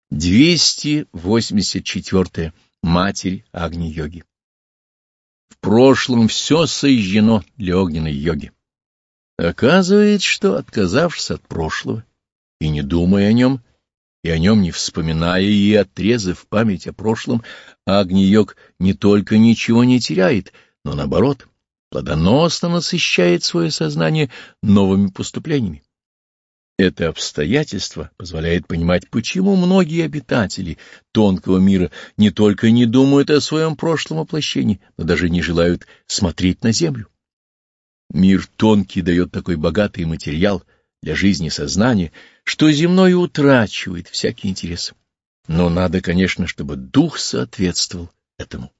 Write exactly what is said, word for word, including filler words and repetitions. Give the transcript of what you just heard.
двести восемьдесят четыре. Матерь Агни-йоги. В прошлом все сожжено для огненной йоги. Оказывается, что, отказавшись от прошлого и не думая о нем, и о нем не вспоминая, и отрезав память о прошлом, Агни-йог не только ничего не теряет, но, наоборот, плодоносно насыщает свое сознание новыми поступлениями. Это обстоятельство позволяет понимать, почему многие обитатели тонкого мира не только не думают о своем прошлом воплощении, но даже не желают смотреть на Землю. Мир тонкий дает такой богатый материал для жизни сознания, что земное утрачивает всякий интерес. Но надо, конечно, чтобы дух соответствовал этому.